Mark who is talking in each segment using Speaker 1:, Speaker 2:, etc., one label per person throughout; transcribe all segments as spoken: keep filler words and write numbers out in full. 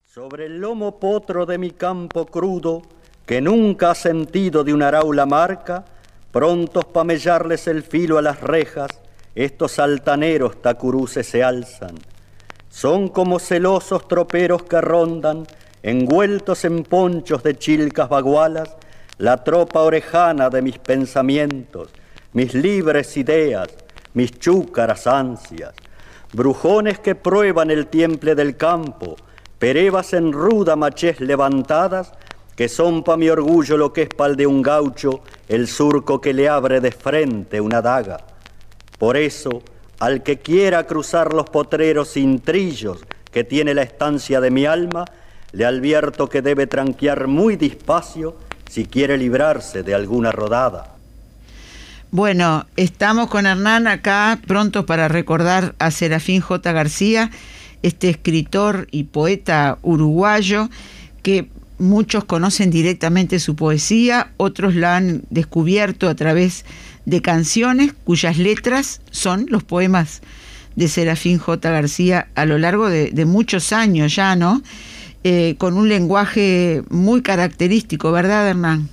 Speaker 1: Sobre el lomo potro de mi campo crudo, que nunca ha sentido de una araula marca, prontos pa' mellarles el filo a las rejas, estos altaneros tacuruces se alzan. Son como celosos troperos que rondan, envueltos en ponchos de chilcas bagualas, la tropa orejana de mis pensamientos, mis libres ideas, mis chúcaras ansias. Brujones que prueban el tiemple del campo, perevas en ruda machez levantadas, que son pa' mi orgullo lo que es pa'l de un gaucho, el surco que le abre de frente una daga. Por eso, al que quiera cruzar los potreros sin trillos que tiene la estancia de mi alma, le advierto que debe tranquear muy despacio si quiere librarse de alguna rodada.
Speaker 2: Bueno, estamos con Hernán acá, prontos para recordar a Serafín J. García, este escritor y poeta uruguayo que muchos conocen directamente su poesía, otros la han descubierto a través de canciones cuyas letras son los poemas de Serafín J. García a lo largo de, de muchos años ya, ¿no? Eh, con un lenguaje muy característico, ¿verdad, Hernán?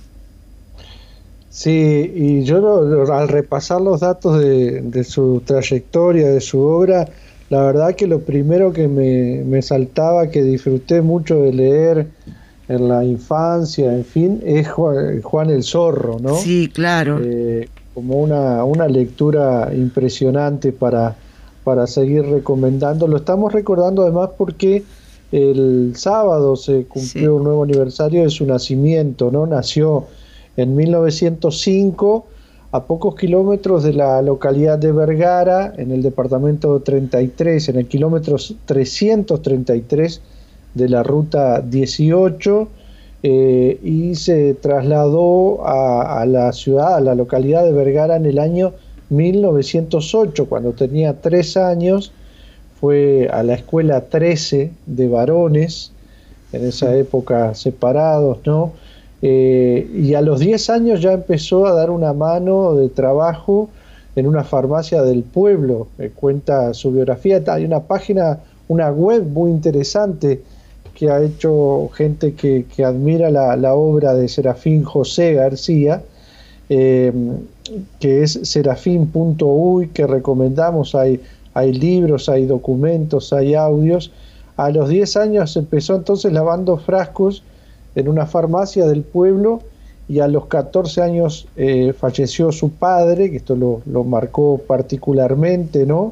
Speaker 3: Sí, y yo lo, al repasar los datos de, de su trayectoria, de su obra, la verdad que lo primero que me, me saltaba, que disfruté mucho de leer en la infancia, en fin, es Juan, Juan el Zorro, ¿no?
Speaker 2: Sí, claro.
Speaker 3: Eh, como una, una lectura impresionante para, para seguir recomendando. Lo estamos recordando además porque el sábado se cumplió sí. un nuevo aniversario de su nacimiento, ¿no? Nació en mil novecientos cinco, a pocos kilómetros de la localidad de Vergara, en el departamento treinta y tres, en el kilómetro trescientos treinta y tres de la ruta dieciocho, eh, y se trasladó a, a la ciudad, a la localidad de Vergara en el año mil novecientos ocho, cuando tenía tres años. Fue a la escuela trece de varones, en esa época separados, ¿no? Eh, y a los diez años ya empezó a dar una mano de trabajo en una farmacia del pueblo. Eh, cuenta su biografía. Hay una página, una web muy interesante que ha hecho gente que, que admira la, la obra de Serafín José García, eh, que es serafín punto uy, que recomendamos. Hay, hay libros, hay documentos, hay audios. A los diez años empezó entonces lavando frascos en una farmacia del pueblo, y a los catorce años eh, falleció su padre, que esto lo, lo marcó particularmente, ¿no?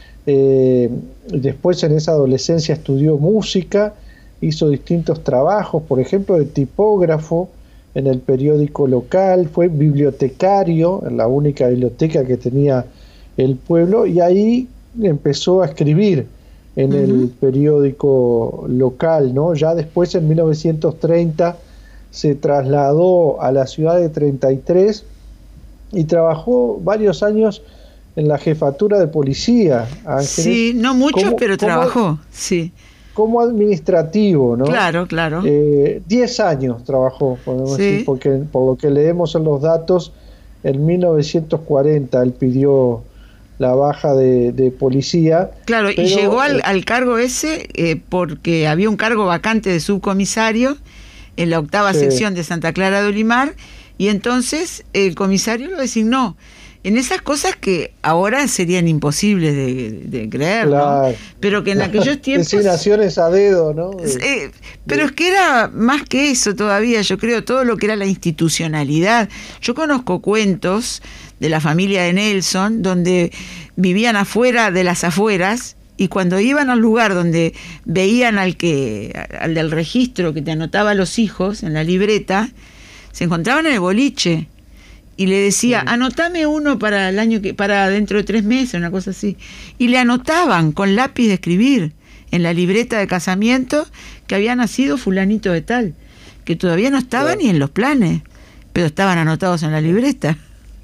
Speaker 3: Eh, después en esa adolescencia estudió música, hizo distintos trabajos, por ejemplo de tipógrafo en el periódico local, fue bibliotecario en la única biblioteca que tenía el pueblo, y ahí empezó a escribir en uh-huh. el periódico local, ¿no? Ya después, en mil novecientos treinta, se trasladó a la ciudad de treinta y tres y trabajó varios años en la jefatura de policía. Ángeles.
Speaker 2: Sí, no muchos, como, pero trabajó, como, sí.
Speaker 3: Como administrativo, ¿no?
Speaker 2: Claro, claro.
Speaker 3: Eh, diez años trabajó, podemos
Speaker 2: sí.
Speaker 3: decir, porque por lo que leemos en los datos, en mil novecientos cuarenta él pidió la baja de, de policía.
Speaker 2: Claro, pero, y llegó al, al cargo ese eh, porque había un cargo vacante de subcomisario en la octava sí. sección de Santa Clara de Olimar, y entonces el comisario lo designó. En esas cosas que ahora serían imposibles de, de creer, claro, ¿no? Pero que en aquellos tiempos...
Speaker 3: Designaciones a dedo, ¿no?
Speaker 2: Eh, pero de... es que era más que eso todavía, yo creo, todo lo que era la institucionalidad. Yo conozco cuentos de la familia de Nelson, donde vivían afuera de las afueras, y cuando iban al lugar donde veían al que al del registro que te anotaba a los hijos en la libreta, se encontraban en el boliche y le decía, sí. anotame uno para el año que para dentro de tres meses, una cosa así, y le anotaban con lápiz de escribir en la libreta de casamiento que había nacido fulanito de tal, que todavía no estaba sí. ni en los planes, pero estaban anotados en la libreta.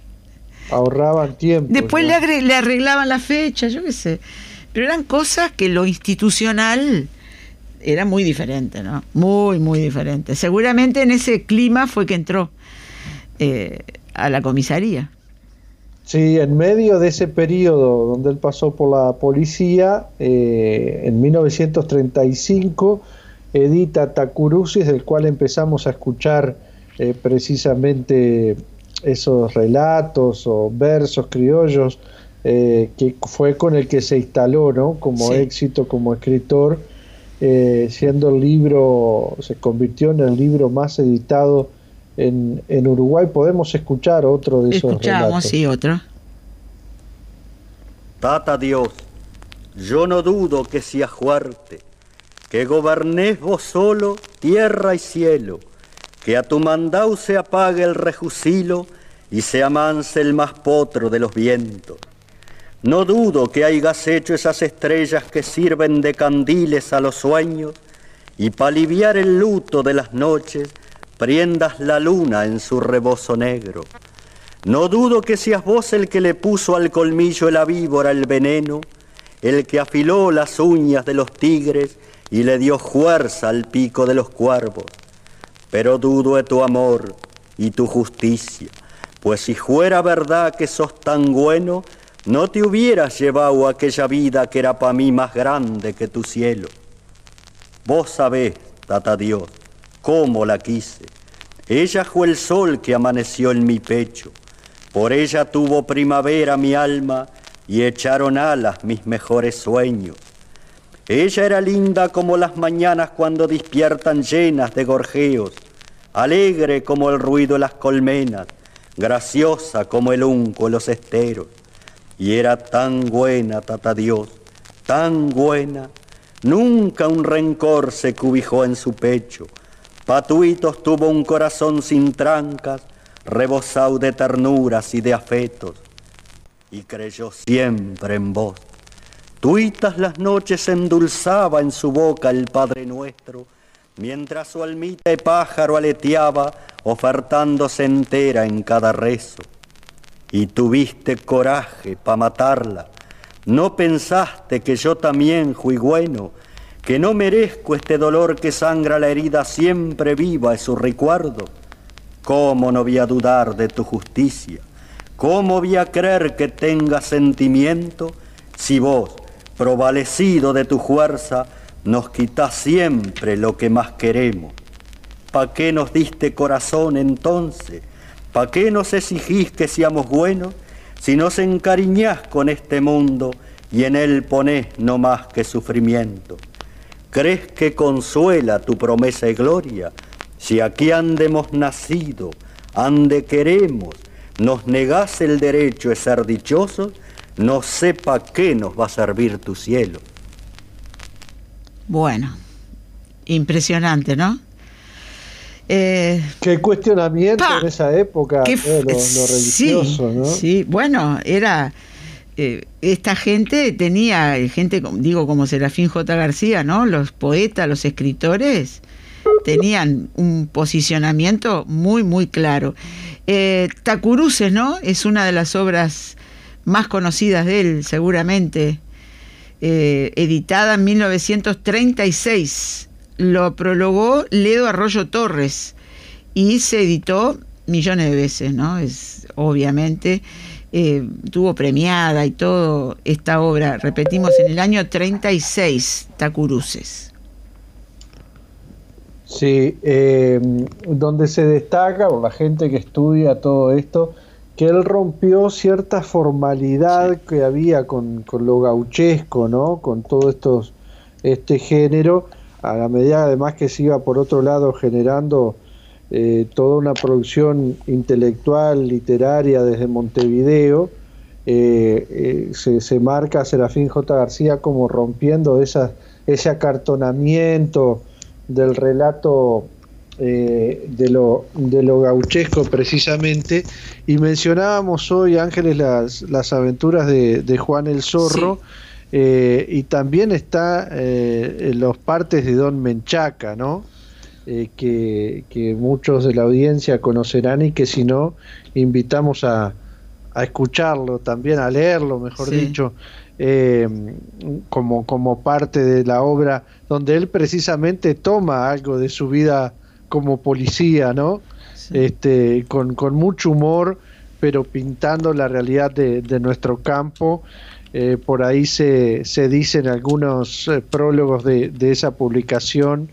Speaker 3: Ahorraban tiempo.
Speaker 2: Después
Speaker 3: ¿no?
Speaker 2: le, agre- le arreglaban la fecha, yo qué sé. Pero eran cosas que lo institucional era muy diferente, ¿no? Muy, muy diferente. Seguramente en ese clima fue que entró eh, a la comisaría.
Speaker 3: Sí, en medio de ese periodo donde él pasó por la policía, eh, en mil novecientos treinta y cinco edita Tacuruces, del cual empezamos a escuchar eh, precisamente esos relatos o versos criollos, eh, que fue con el que se instaló, ¿no?, como sí. éxito como escritor, eh, siendo el libro, se convirtió en el libro más editado en, en Uruguay. Podemos escuchar otro de esos
Speaker 2: Escuchamos,
Speaker 3: relatos.
Speaker 2: sí, otro.
Speaker 1: Tata Dios, yo no dudo que seas fuerte, que gobernés vos solo tierra y cielo, que a tu mandau se apague el rejusilo y se amanse el más potro de los vientos. No dudo que hayas hecho esas estrellas que sirven de candiles a los sueños y para aliviar el luto de las noches prendas la luna en su rebozo negro. No dudo que seas vos el que le puso al colmillo de la víbora el veneno, el que afiló las uñas de los tigres y le dio fuerza al pico de los cuervos. Pero dudo de tu amor y tu justicia, pues si fuera verdad que sos tan bueno, no te hubieras llevado aquella vida que era para mí más grande que tu cielo. Vos sabés, Tata Dios, cómo la quise. Ella fue el sol que amaneció en mi pecho. Por ella tuvo primavera mi alma y echaron alas mis mejores sueños. Ella era linda como las mañanas cuando despiertan llenas de gorjeos, alegre como el ruido de las colmenas, graciosa como el unco de los esteros. Y era tan buena, Tata Dios, tan buena, nunca un rencor se cubijó en su pecho. Patuitos tuvo un corazón sin trancas, rebosado de ternuras y de afetos, y creyó siempre en vos. Tuitas las noches endulzaba en su boca el Padre Nuestro, mientras su almita de pájaro aleteaba, ofertándose entera en cada rezo. Y tuviste coraje pa' matarla, no pensaste que yo también fui bueno, que no merezco este dolor que sangra la herida siempre viva es su recuerdo. ¿Cómo no voy a dudar de tu justicia? ¿Cómo voy a creer que tengas sentimiento si vos, provalecido de tu fuerza, nos quitás siempre lo que más queremos? ¿Pa' qué nos diste corazón entonces? ¿Pa' qué nos exigís que seamos buenos si nos encariñás con este mundo y en él ponés no más que sufrimiento? ¿Crees que consuela tu promesa y gloria? Si aquí andemos nacido, ande queremos, nos negás el derecho de ser dichosos, no sé pa' qué nos va a servir tu cielo.
Speaker 2: Bueno, impresionante, ¿no? Eh,
Speaker 3: qué cuestionamiento pa, en esa época,
Speaker 2: qué,
Speaker 3: eh, lo, lo religioso,
Speaker 2: sí,
Speaker 3: ¿no?
Speaker 2: Sí, bueno, era... Eh, esta gente tenía, gente, digo, como Serafín J. García, ¿no? Los poetas, los escritores, tenían un posicionamiento muy, muy claro. Eh, Tacuruces, ¿no? Es una de las obras más conocidas de él, seguramente, eh, editada en mil novecientos treinta y seis. Lo prologó Ledo Arroyo Torres y se editó millones de veces, ¿no? Es obviamente... Eh, tuvo premiada y todo esta obra, repetimos, en el año treinta y seis, Tacuruces.
Speaker 3: Sí, eh, donde se destaca, por la gente que estudia todo esto, que él rompió cierta formalidad sí. que había con, con lo gauchesco, ¿no? Con todo estos, este género, a la medida además que se iba por otro lado generando Eh, toda una producción intelectual, literaria desde Montevideo, eh, eh, se, se marca a Serafín J. García como rompiendo esa, ese acartonamiento del relato eh, de, lo, de lo gauchesco precisamente. Y mencionábamos hoy, Ángeles, las, las aventuras de, de Juan el Zorro, sí. eh, y también está eh, los partes de Don Menchaca, ¿no? Eh, que, que muchos de la audiencia conocerán y que si no, invitamos a, a escucharlo, también a leerlo, mejor sí. dicho, eh, como, como parte de la obra, donde él precisamente toma algo de su vida como policía, ¿no? Sí. Este, con, con mucho humor, pero pintando la realidad de, de nuestro campo. Eh, por ahí se, se dicen algunos eh, prólogos de, de esa publicación,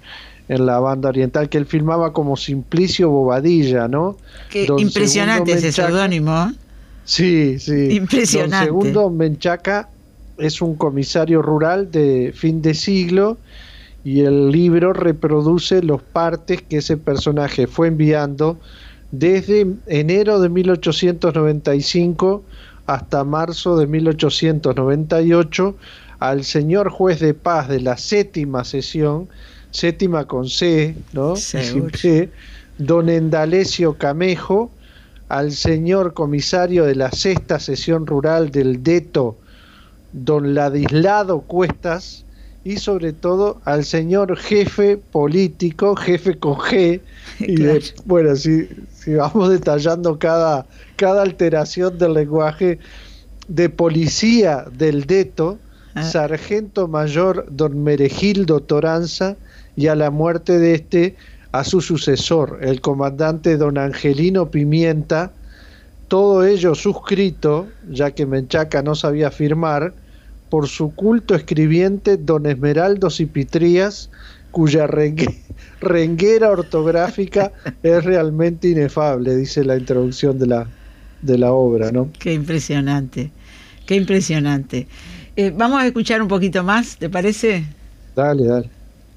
Speaker 3: en la banda oriental, que él filmaba como Simplicio Bobadilla, ¿no?
Speaker 2: Qué Don impresionante Segundo ese seudónimo.
Speaker 3: Sí, sí.
Speaker 2: Impresionante.
Speaker 3: Don Segundo Menchaca es un comisario rural de fin de siglo, y el libro reproduce los partes que ese personaje fue enviando desde enero de mil ochocientos noventa y cinco hasta marzo de mil ochocientos noventa y ocho al señor juez de paz de la séptima sesión, séptima con C, ¿no? Sin P, don Endalesio Camejo, al señor comisario de la sexta sesión rural del Deto, don Ladislao Cuestas, y sobre todo al señor jefe político, jefe con G, y claro. de, bueno, si, si vamos detallando cada, cada alteración del lenguaje, de policía del Deto, ah. sargento mayor don Meregildo Toranza, y a la muerte de este, a su sucesor, el comandante don Angelino Pimienta, todo ello suscrito, ya que Menchaca no sabía firmar, por su culto escribiente don Esmeraldo Cipitrías, cuya rengue, renguera ortográfica es realmente inefable, dice la introducción de la, de la obra, ¿no?
Speaker 2: Qué impresionante, qué impresionante. Eh, vamos a escuchar un poquito más, ¿te parece?
Speaker 3: Dale, dale.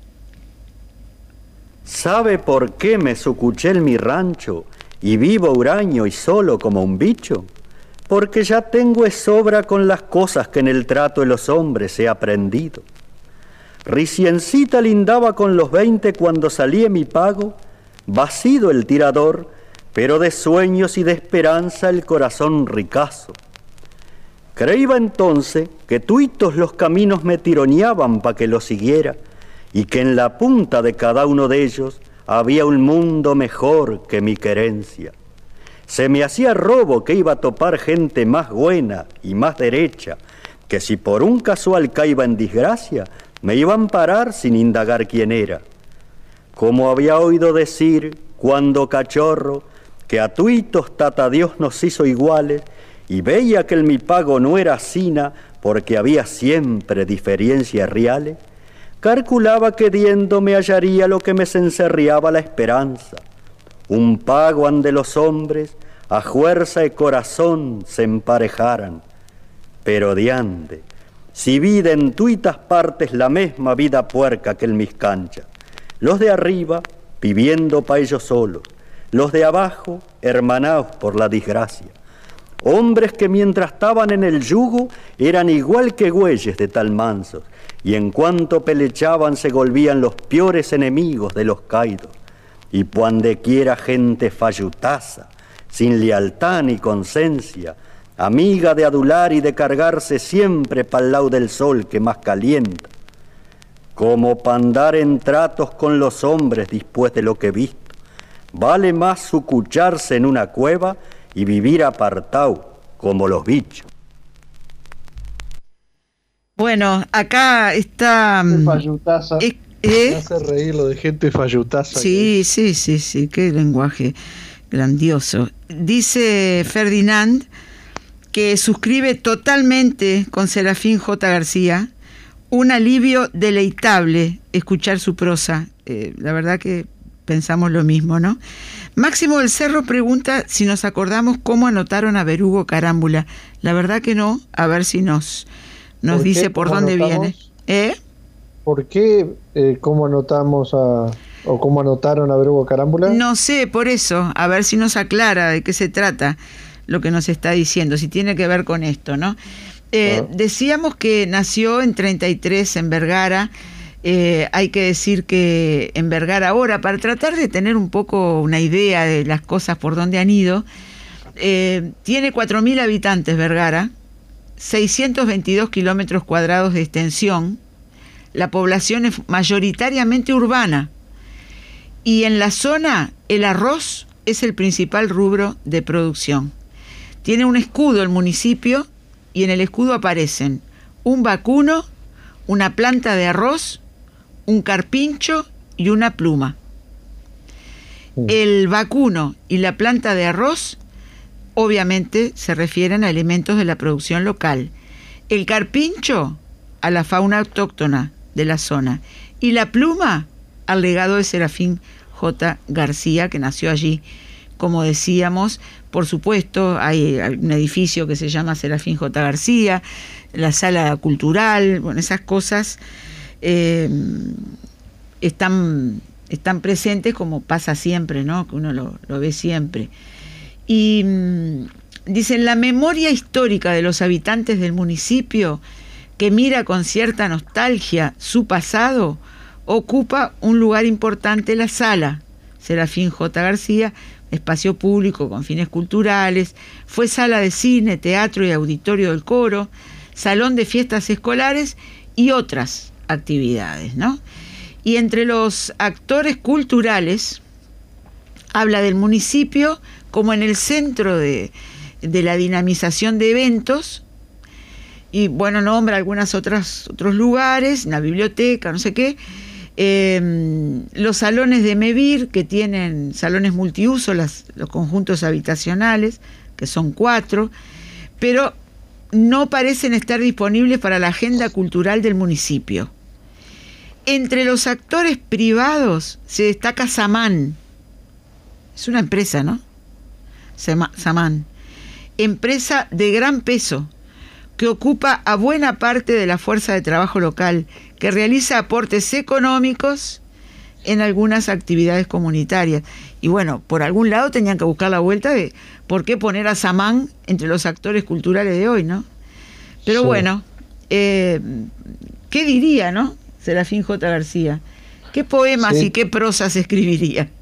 Speaker 1: ¿Sabe por qué me sucuché en mi rancho y vivo huraño y solo como un bicho? Porque ya tengo es sobra con las cosas que en el trato de los hombres he aprendido. Riciencita lindaba con los veinte cuando salí en mi pago, vacido el tirador, pero de sueños y de esperanza el corazón ricazo. Creíba entonces que tuitos los caminos me tironeaban pa' que los siguiera, y que en la punta de cada uno de ellos había un mundo mejor que mi querencia. Se me hacía robo que iba a topar gente más buena y más derecha, que si por un casual caiba en desgracia, me iban a parar sin indagar quién era. Como había oído decir, cuando cachorro, que a tuitos tata Dios nos hizo iguales, y veía que el mi pago no era sina, porque había siempre diferencias reales, calculaba que diendo me hallaría lo que me cencerriaba la esperanza. Un pago ande los hombres, a fuerza y corazón se emparejaran. Pero diande, si vida en tuitas partes la misma vida puerca que en mis canchas, los de arriba viviendo pa' ellos solos, los de abajo hermanados por la desgracia. Hombres que mientras estaban en el yugo eran igual que güeyes de tal mansos, y en cuanto pelechaban se volvían los peores enemigos de los caídos. Y puandequiera gente fallutaza, sin lealtad ni conciencia, amiga de adular y de cargarse siempre pa'l lado del sol que más calienta. Como pa' andar en tratos con los hombres después de lo que he visto, vale más sucucharse en una cueva y vivir apartado como los bichos.
Speaker 2: Bueno, acá está...
Speaker 3: Fallutaza.
Speaker 2: Eh, ¿Eh?
Speaker 3: Me hace reír lo de gente fallutaza.
Speaker 2: Sí, sí, sí, sí, qué lenguaje grandioso. Dice Ferdinand que suscribe totalmente con Serafín J. García, un alivio deleitable escuchar su prosa. Eh, la verdad que pensamos lo mismo, ¿no? Máximo del Cerro pregunta si nos acordamos cómo anotaron a Berugo Carámbula. La verdad que no, a ver si nos, nos ¿Por dice por dónde anotamos? Viene. ¿Eh?
Speaker 3: ¿Por qué, eh, cómo anotamos a, o cómo anotaron a Berugo Carámbula?
Speaker 2: No sé, por eso, a ver si nos aclara de qué se trata lo que nos está diciendo, si tiene que ver con esto, ¿no? Eh, ah. Decíamos que nació en treinta y tres en Vergara. Eh, hay que decir que en Vergara ahora, para tratar de tener un poco una idea de las cosas por donde han ido, eh, tiene cuatro mil habitantes Vergara, seiscientos veintidós kilómetros cuadrados de extensión. La población es mayoritariamente urbana, y en la zona el arroz es el principal rubro de producción. Tiene un escudo el municipio, y en el escudo aparecen un vacuno, una planta de arroz, un carpincho y una pluma. El vacuno y la planta de arroz obviamente se refieren a elementos de la producción local. El carpincho a la fauna autóctona de la zona, y la pluma al legado de Serafín J. García, que nació allí, como decíamos. Por supuesto, hay un edificio que se llama Serafín J. García, la sala cultural, bueno, esas cosas eh, están, están presentes, como pasa siempre, ¿no? Que uno lo, lo ve siempre. Y mmm, dicen, la memoria histórica de los habitantes del municipio, que mira con cierta nostalgia su pasado, ocupa un lugar importante en la sala Serafín J. García, espacio público con fines culturales, fue sala de cine, teatro y auditorio del coro, salón de fiestas escolares y otras actividades, ¿no? Y entre los actores culturales habla del municipio como en el centro de, de la dinamización de eventos, y bueno, nombra algunos otros lugares, una biblioteca, no sé qué, eh, los salones de MEVIR, que tienen salones multiuso, las, los conjuntos habitacionales, que son cuatro, pero no parecen estar disponibles para la agenda cultural del municipio. Entre los actores privados se destaca Samán, es una empresa, ¿no? Samán, empresa de gran peso, que ocupa a buena parte de la fuerza de trabajo local, que realiza aportes económicos en algunas actividades comunitarias. Y bueno, por algún lado tenían que buscar la vuelta de por qué poner a Samán entre los actores culturales de hoy, ¿no? Pero sí. bueno, eh, ¿qué diría, no? Serafín J. García. ¿Qué poemas sí. y qué prosas escribiría?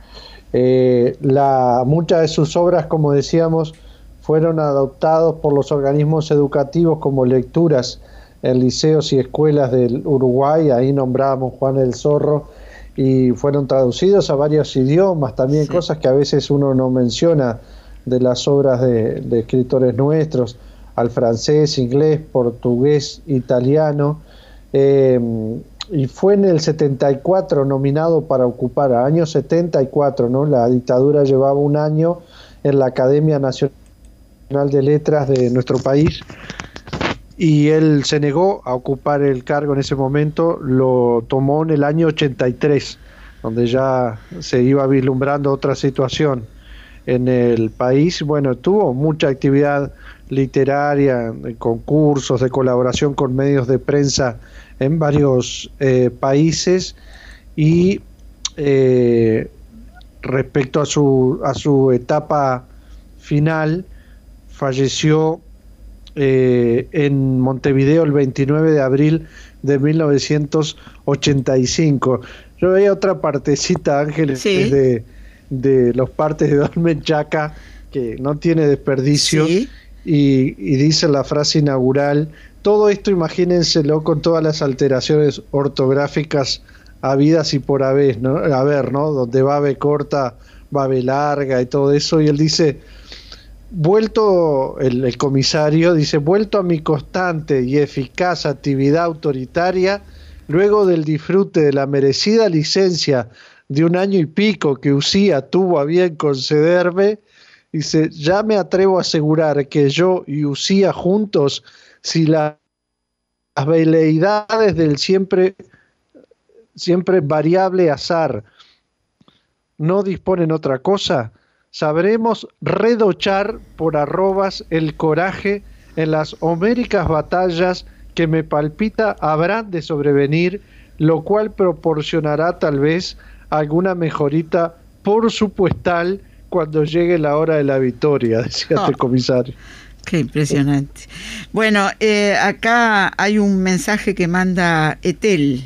Speaker 3: Eh, la, muchas de sus obras, como decíamos, fueron adoptados por los organismos educativos como lecturas en liceos y escuelas del Uruguay. Ahí nombrábamos Juan el Zorro, y fueron traducidos a varios idiomas también, sí. cosas que a veces uno no menciona de las obras de, de escritores nuestros, al francés, inglés, portugués, italiano. Eh, y fue en el setenta y cuatro nominado para ocupar, a año setenta y cuatro, ¿no? La dictadura llevaba un año en la Academia Nacional de Letras de nuestro país, y él se negó a ocupar el cargo en ese momento. Lo tomó en el año ochenta y tres, donde ya se iba vislumbrando otra situación en el país. Bueno, tuvo mucha actividad literaria, concursos de colaboración con medios de prensa en varios eh, países, y eh, respecto a su, a su etapa final, falleció eh, en Montevideo el veintinueve de abril de mil novecientos ochenta y cinco. Yo veía otra partecita, Ángeles, sí. de, de los partes de Don Menchaca, que no tiene desperdicio, sí. y, y dice la frase inaugural: todo esto imagínenselo con todas las alteraciones ortográficas habidas y por haber, ¿no? A ver, ¿no? Donde va B corta, va B larga y todo eso, y él dice, vuelto, el, el comisario dice, vuelto a mi constante y eficaz actividad autoritaria, luego del disfrute de la merecida licencia de un año y pico que Usía tuvo a bien concederme, dice, ya me atrevo a asegurar que yo y Usía juntos, si la, las veleidades del siempre, siempre variable azar no disponen otra cosa, sabremos redochar por arrobas el coraje en las homéricas batallas que me palpita habrán de sobrevenir, lo cual proporcionará tal vez alguna mejorita por supuestal cuando llegue la hora de la victoria, decía oh. este comisario.
Speaker 2: Qué impresionante. Bueno, eh, acá hay un mensaje que manda Etel.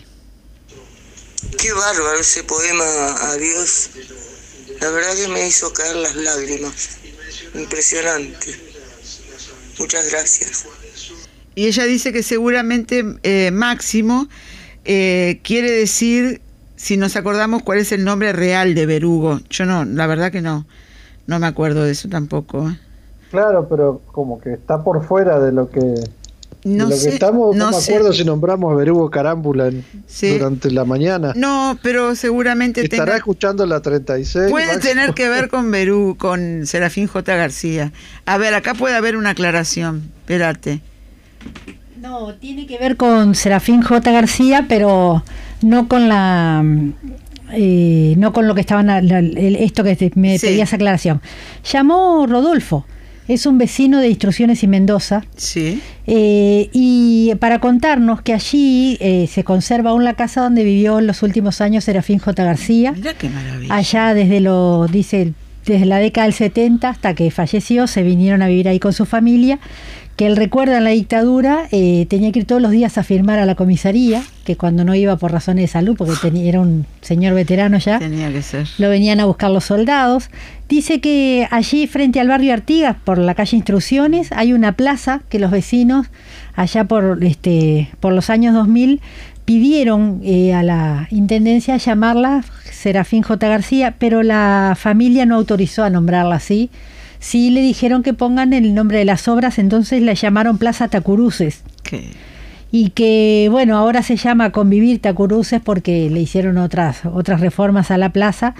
Speaker 4: Qué bárbaro ese poema, adiós. La verdad que me hizo caer las lágrimas. Impresionante. Muchas gracias.
Speaker 2: Y ella dice que seguramente eh, Máximo eh, quiere decir, si nos acordamos, cuál es el nombre real de Verugo. Yo no, la verdad que no, no me acuerdo de eso tampoco, ¿eh?
Speaker 3: Claro, pero como que está por fuera de lo que,
Speaker 2: no
Speaker 3: de lo
Speaker 2: sé,
Speaker 3: que estamos. No, no me acuerdo
Speaker 2: sé.
Speaker 3: si nombramos a Verugo Carámbula en, sí. durante la mañana.
Speaker 2: No, pero seguramente
Speaker 3: estará
Speaker 2: tenga,
Speaker 3: escuchando la treinta y seis.
Speaker 2: Puede
Speaker 3: Máximo.
Speaker 2: tener que ver con Verugo, con Serafín J. García. A ver, acá puede haber una aclaración. Espérate.
Speaker 5: No, tiene que ver con Serafín J. García, pero no con la eh, no con lo que estaban la, el, esto que te, me sí. pedías aclaración. Llamó Rodolfo, es un vecino de Instrucciones y Mendoza,
Speaker 2: sí.
Speaker 5: eh, y para contarnos que allí eh, se conserva aún la casa donde vivió en los últimos años Serafín J. García.
Speaker 2: Mirá qué maravilla.
Speaker 5: Allá desde lo dice desde la década del setenta hasta que falleció, se vinieron a vivir ahí con su familia, que él recuerda en la dictadura, eh, tenía que ir todos los días a firmar a la comisaría, que cuando no iba por razones de salud, porque tenía, era un señor veterano ya,
Speaker 2: tenía que ser.
Speaker 5: Lo venían a buscar los soldados. Dice que allí frente al barrio Artigas, por la calle Instrucciones, hay una plaza que los vecinos, allá por, este, por los años dos mil, pidieron eh, a la intendencia llamarla Serafín J. García, pero la familia no autorizó a nombrarla así. Sí le dijeron que pongan el nombre de las obras, entonces la llamaron Plaza Tacuruces.
Speaker 2: ¿Qué?
Speaker 5: Y que, bueno, ahora se llama Convivir Tacuruces porque le hicieron otras, otras reformas a la plaza,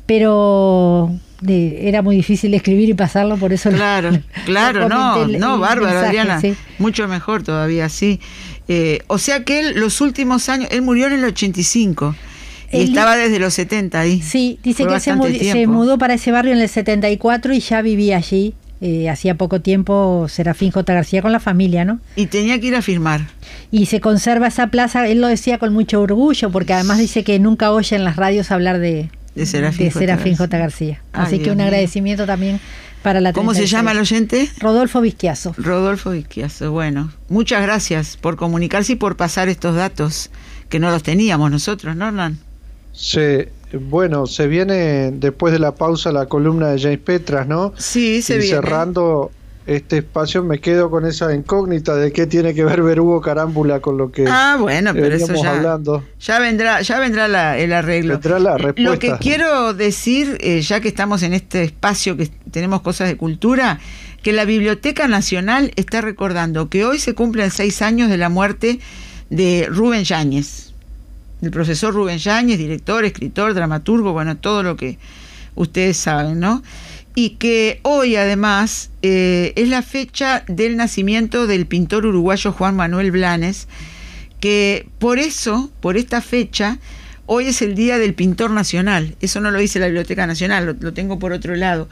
Speaker 5: pero de, era muy difícil escribir y pasarlo, por eso...
Speaker 2: Claro,
Speaker 5: lo,
Speaker 2: claro, no,
Speaker 5: el,
Speaker 2: no,
Speaker 5: el
Speaker 2: bárbaro,
Speaker 5: mensaje,
Speaker 2: Adriana,
Speaker 5: sí.
Speaker 2: Mucho mejor todavía, sí. Eh, o sea que él, los últimos años, él murió en el ochenta y cinco... Y el, estaba desde los setenta ahí.
Speaker 5: Sí, dice Fue que se, mud- se mudó para ese barrio en el setenta y cuatro y ya vivía allí. Eh, hacía poco tiempo Serafín J. García con la familia, ¿no?
Speaker 2: Y tenía que ir a firmar.
Speaker 5: Y se conserva esa plaza, él lo decía con mucho orgullo, porque además dice que nunca oye en las radios hablar de,
Speaker 2: de Serafín,
Speaker 5: de
Speaker 2: J.
Speaker 5: Serafín J. García. Ay, Así Dios que un mío. agradecimiento también para la
Speaker 2: ¿Cómo treinta y seis. Se llama el oyente?
Speaker 5: Rodolfo Vizquiazo.
Speaker 2: Rodolfo Vizquiazo, bueno. Muchas gracias por comunicarse y por pasar estos datos que no los teníamos nosotros, ¿no, Hernán?
Speaker 3: Se, bueno, se viene después de la pausa la columna de James Petras, ¿no?
Speaker 2: Sí, se
Speaker 3: y
Speaker 2: viene.
Speaker 3: Cerrando este espacio me quedo con esa incógnita de qué tiene que ver Verugo Carámbula con lo que
Speaker 2: ah, bueno, pero eso ya,
Speaker 3: hablando.
Speaker 2: ya vendrá, ya vendrá la, el arreglo.
Speaker 3: Vendrá la respuesta.
Speaker 2: Lo que quiero decir, eh, ya que estamos en este espacio que tenemos cosas de cultura, que la Biblioteca Nacional está recordando que hoy se cumplen seis años de la muerte de Rubén Yáñez. El profesor Rubén Yáñez, director, escritor, dramaturgo, bueno, todo lo que ustedes saben, ¿no? Y que hoy además eh, es la fecha del nacimiento del pintor uruguayo Juan Manuel Blanes, que por eso, por esta fecha, hoy es el Día del Pintor Nacional. Eso no lo dice la Biblioteca Nacional, lo, lo tengo por otro lado.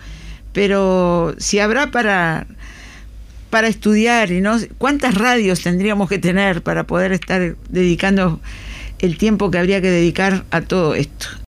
Speaker 2: Pero si habrá para... para estudiar, y no cuántas radios tendríamos que tener para poder estar dedicando el tiempo que habría que dedicar a todo esto.